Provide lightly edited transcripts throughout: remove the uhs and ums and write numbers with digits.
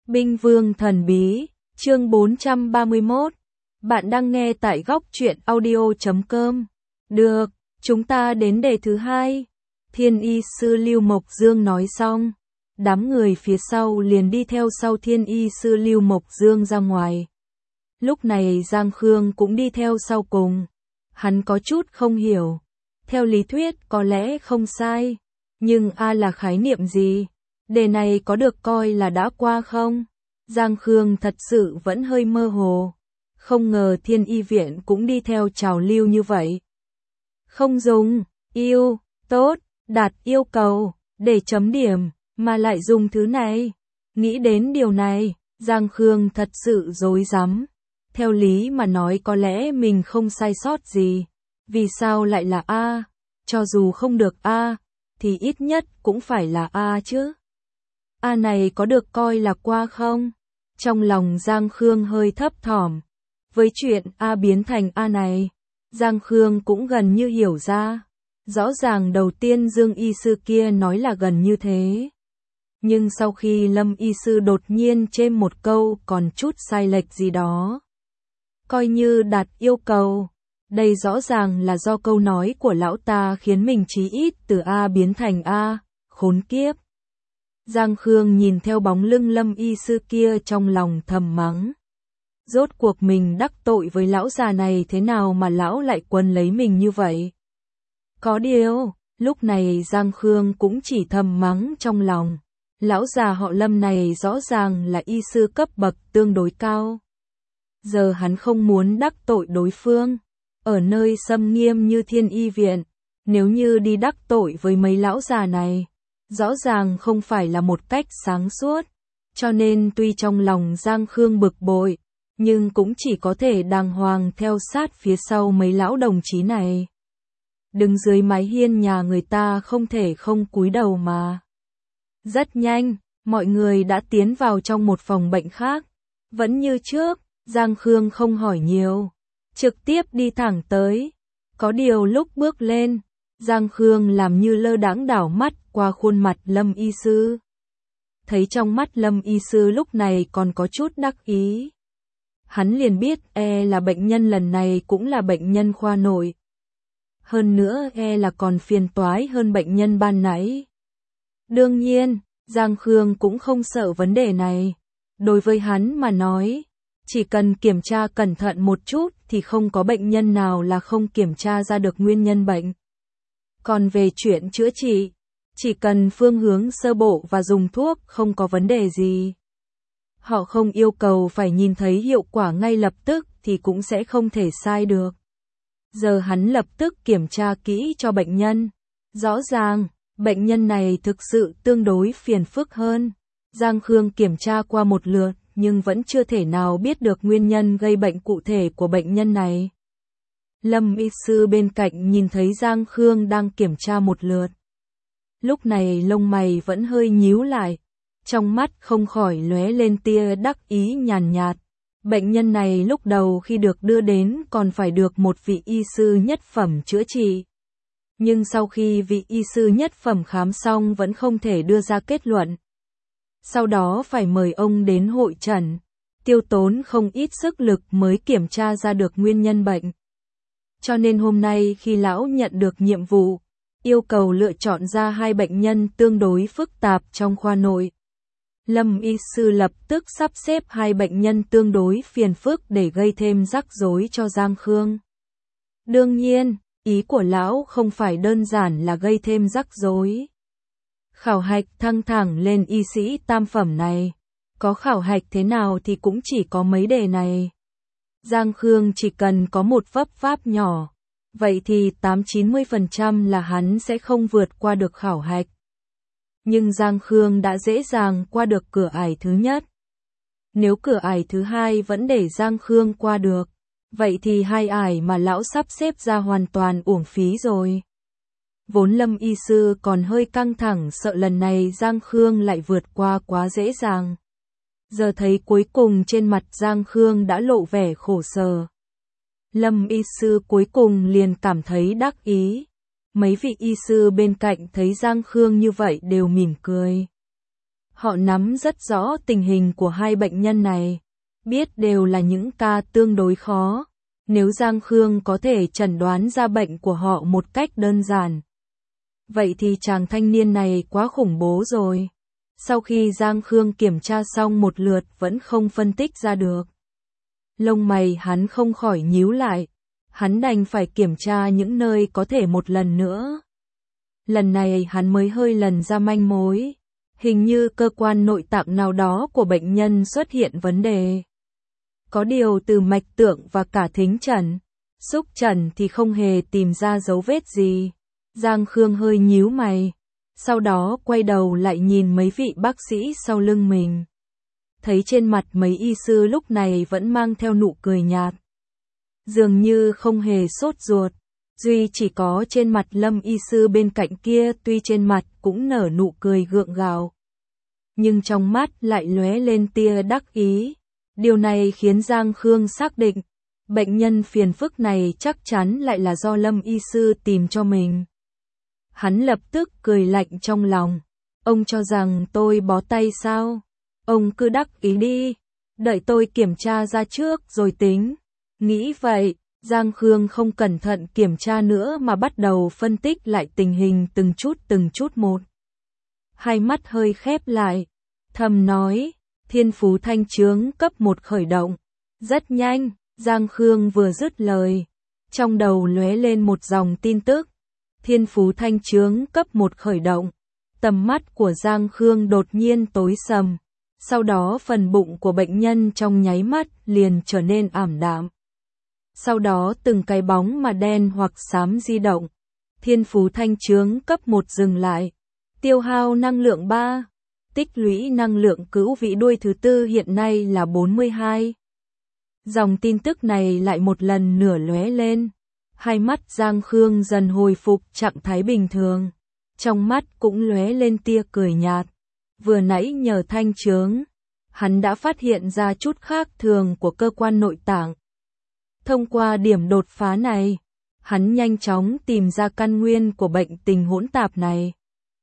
Binh Vương Thần Bí, chương 431. Bạn đang nghe tại góc truyện audio.com. Được, chúng ta đến đề thứ hai. Thiên y sư Lưu Mộc Dương nói xong. Đám người phía sau liền đi theo sau thiên y sư Lưu Mộc Dương ra ngoài. Lúc này Giang Khương cũng đi theo sau cùng. Hắn có chút không hiểu. Theo lý thuyết có lẽ không sai. Nhưng là khái niệm gì? Đề này có được coi là đã qua không? Giang Khương thật sự vẫn hơi mơ hồ. Không ngờ thiên y viện cũng đi theo trào lưu như vậy. Không dùng, yêu, tốt, đạt yêu cầu, để chấm điểm, mà lại dùng thứ này. Nghĩ đến điều này, Giang Khương thật sự rối rắm. Theo lý mà nói có lẽ mình không sai sót gì. Vì sao lại là A? Cho dù không được A, thì ít nhất cũng phải là A chứ. A này có được coi là qua không? Trong lòng Giang Khương hơi thấp thỏm. Với chuyện A biến thành A này, Giang Khương cũng gần như hiểu ra. Rõ ràng đầu tiên Dương y sư kia nói là gần như thế. Nhưng sau khi Lâm y sư đột nhiên chêm một câu còn chút sai lệch gì đó. Coi như đạt yêu cầu. Đây rõ ràng là do câu nói của lão ta khiến mình chí ít từ A biến thành A, khốn kiếp. Giang Khương nhìn theo bóng lưng Lâm y sư kia trong lòng thầm mắng. Rốt cuộc mình đắc tội với lão già này thế nào mà lão lại quấn lấy mình như vậy? Có điều, lúc này Giang Khương cũng chỉ thầm mắng trong lòng. Lão già họ Lâm này rõ ràng là y sư cấp bậc tương đối cao. Giờ hắn không muốn đắc tội đối phương. Ở nơi xâm nghiêm như thiên y viện, nếu như đi đắc tội với mấy lão già này, rõ ràng không phải là một cách sáng suốt. Cho nên tuy trong lòng Giang Khương bực bội, nhưng cũng chỉ có thể đàng hoàng theo sát phía sau mấy lão đồng chí này. Đứng dưới mái hiên nhà người ta không thể không cúi đầu mà. Rất nhanh, mọi người đã tiến vào trong một phòng bệnh khác. Vẫn như trước, Giang Khương không hỏi nhiều. Trực tiếp đi thẳng tới. Có điều lúc bước lên, Giang Khương làm như lơ đãng đảo mắt qua khuôn mặt Lâm y sư. Thấy trong mắt Lâm y sư lúc này còn có chút đắc ý. Hắn liền biết là bệnh nhân lần này cũng là bệnh nhân khoa nội. Hơn nữa là còn phiền toái hơn bệnh nhân ban nãy. Đương nhiên, Giang Khương cũng không sợ vấn đề này. Đối với hắn mà nói, chỉ cần kiểm tra cẩn thận một chút thì không có bệnh nhân nào là không kiểm tra ra được nguyên nhân bệnh. Còn về chuyện chữa trị, chỉ cần phương hướng sơ bộ và dùng thuốc không có vấn đề gì. Họ không yêu cầu phải nhìn thấy hiệu quả ngay lập tức thì cũng sẽ không thể sai được. Giờ hắn lập tức kiểm tra kỹ cho bệnh nhân. Rõ ràng, bệnh nhân này thực sự tương đối phiền phức hơn. Giang Khương kiểm tra qua một lượt, nhưng vẫn chưa thể nào biết được nguyên nhân gây bệnh cụ thể của bệnh nhân này. Lâm y sư bên cạnh nhìn thấy Giang Khương đang kiểm tra một lượt. Lúc này lông mày vẫn hơi nhíu lại. Trong mắt không khỏi lóe lên tia đắc ý nhàn nhạt. Bệnh nhân này lúc đầu khi được đưa đến còn phải được một vị y sư nhất phẩm chữa trị. Nhưng sau khi vị y sư nhất phẩm khám xong vẫn không thể đưa ra kết luận. Sau đó phải mời ông đến hội chẩn, tiêu tốn không ít sức lực mới kiểm tra ra được nguyên nhân bệnh. Cho nên hôm nay khi lão nhận được nhiệm vụ, yêu cầu lựa chọn ra 2 bệnh nhân tương đối phức tạp trong khoa nội. Lâm y sư lập tức sắp xếp 2 bệnh nhân tương đối phiền phức để gây thêm rắc rối cho Giang Khương. Đương nhiên, ý của lão không phải đơn giản là gây thêm rắc rối. Khảo hạch thăng thẳng lên y sĩ tam phẩm này. Có khảo hạch thế nào thì cũng chỉ có mấy đề này. Giang Khương chỉ cần có một vấp váp nhỏ. Vậy thì 80-90% là hắn sẽ không vượt qua được khảo hạch. Nhưng Giang Khương đã dễ dàng qua được cửa ải thứ nhất. Nếu cửa ải thứ hai vẫn để Giang Khương qua được, vậy thì 2 ải mà lão sắp xếp ra hoàn toàn uổng phí rồi. Vốn Lâm y sư còn hơi căng thẳng sợ lần này Giang Khương lại vượt qua quá dễ dàng. Giờ thấy cuối cùng trên mặt Giang Khương đã lộ vẻ khổ sở. Lâm y sư cuối cùng liền cảm thấy đắc ý. Mấy vị y sư bên cạnh thấy Giang Khương như vậy đều mỉm cười. Họ nắm rất rõ tình hình của hai bệnh nhân này, biết đều là những ca tương đối khó. Nếu Giang Khương có thể chẩn đoán ra bệnh của họ một cách đơn giản, vậy thì chàng thanh niên này quá khủng bố rồi. Sau khi Giang Khương kiểm tra xong một lượt vẫn không phân tích ra được, lông mày hắn không khỏi nhíu lại, hắn đành phải kiểm tra những nơi có thể một lần nữa. Lần này hắn mới hơi lần ra manh mối, hình như cơ quan nội tạng nào đó của bệnh nhân xuất hiện vấn đề. Có điều từ mạch tượng và cả thính trần, xúc trần thì không hề tìm ra dấu vết gì. Giang Khương hơi nhíu mày, sau đó quay đầu lại nhìn mấy vị bác sĩ sau lưng mình. Thấy trên mặt mấy y sư lúc này vẫn mang theo nụ cười nhạt, dường như không hề sốt ruột. Duy chỉ có trên mặt Lâm y sư bên cạnh kia tuy trên mặt cũng nở nụ cười gượng gạo, nhưng trong mắt lại lóe lên tia đắc ý. Điều này khiến Giang Khương xác định, bệnh nhân phiền phức này chắc chắn lại là do Lâm y sư tìm cho mình. Hắn lập tức cười lạnh trong lòng. Ông cho rằng tôi bó tay sao? Ông cứ đắc ý đi, đợi tôi kiểm tra ra trước rồi tính. Nghĩ vậy, Giang Khương không cẩn thận kiểm tra nữa mà bắt đầu phân tích lại tình hình từng chút một. Hai mắt hơi khép lại, thầm nói, thiên phú thanh chướng cấp 1 khởi động. Rất nhanh, Giang Khương vừa dứt lời, trong đầu lóe lên một dòng tin tức. Thiên phú thanh chướng cấp 1 khởi động. Tầm mắt của Giang Khương đột nhiên tối sầm, sau đó phần bụng của bệnh nhân trong nháy mắt liền trở nên ảm đạm. Sau đó từng cái bóng mà đen hoặc xám di động. Thiên phú thanh chướng cấp 1 dừng lại. Tiêu hao năng lượng 3. Tích lũy năng lượng cữu vĩ đuôi thứ tư hiện nay là 42. Dòng tin tức này lại một lần nữa lóe lên. Hai mắt Giang Khương dần hồi phục trạng thái bình thường. Trong mắt cũng lóe lên tia cười nhạt. Vừa nãy nhờ thanh chướng, hắn đã phát hiện ra chút khác thường của cơ quan nội tạng. Thông qua điểm đột phá này, hắn nhanh chóng tìm ra căn nguyên của bệnh tình hỗn tạp này.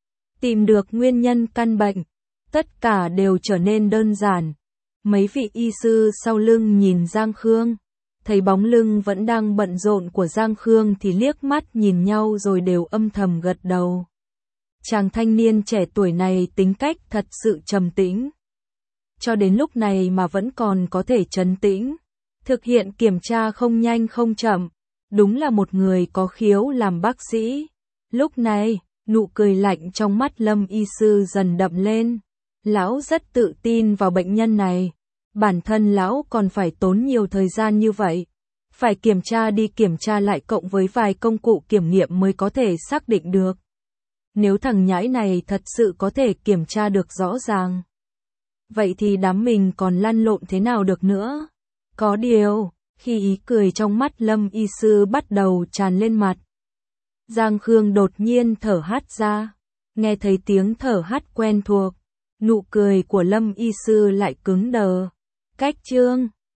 Tìm được nguyên nhân căn bệnh, tất cả đều trở nên đơn giản. Mấy vị y sư sau lưng nhìn Giang Khương, thấy bóng lưng vẫn đang bận rộn của Giang Khương thì liếc mắt nhìn nhau rồi đều âm thầm gật đầu. Chàng thanh niên trẻ tuổi này tính cách thật sự trầm tĩnh. Cho đến lúc này mà vẫn còn có thể trấn tĩnh, thực hiện kiểm tra không nhanh không chậm, đúng là một người có khiếu làm bác sĩ. Lúc này, nụ cười lạnh trong mắt Lâm y sư dần đậm lên. Lão rất tự tin vào bệnh nhân này. Bản thân lão còn phải tốn nhiều thời gian như vậy. Phải kiểm tra đi kiểm tra lại cộng với vài công cụ kiểm nghiệm mới có thể xác định được. Nếu thằng nhãi này thật sự có thể kiểm tra được rõ ràng, vậy thì đám mình còn lăn lộn thế nào được nữa. Có điều, khi ý cười trong mắt Lâm y sư bắt đầu tràn lên mặt, Giang Khương đột nhiên thở hắt ra. Nghe thấy tiếng thở hắt quen thuộc, nụ cười của Lâm y sư lại cứng đờ. Cách chương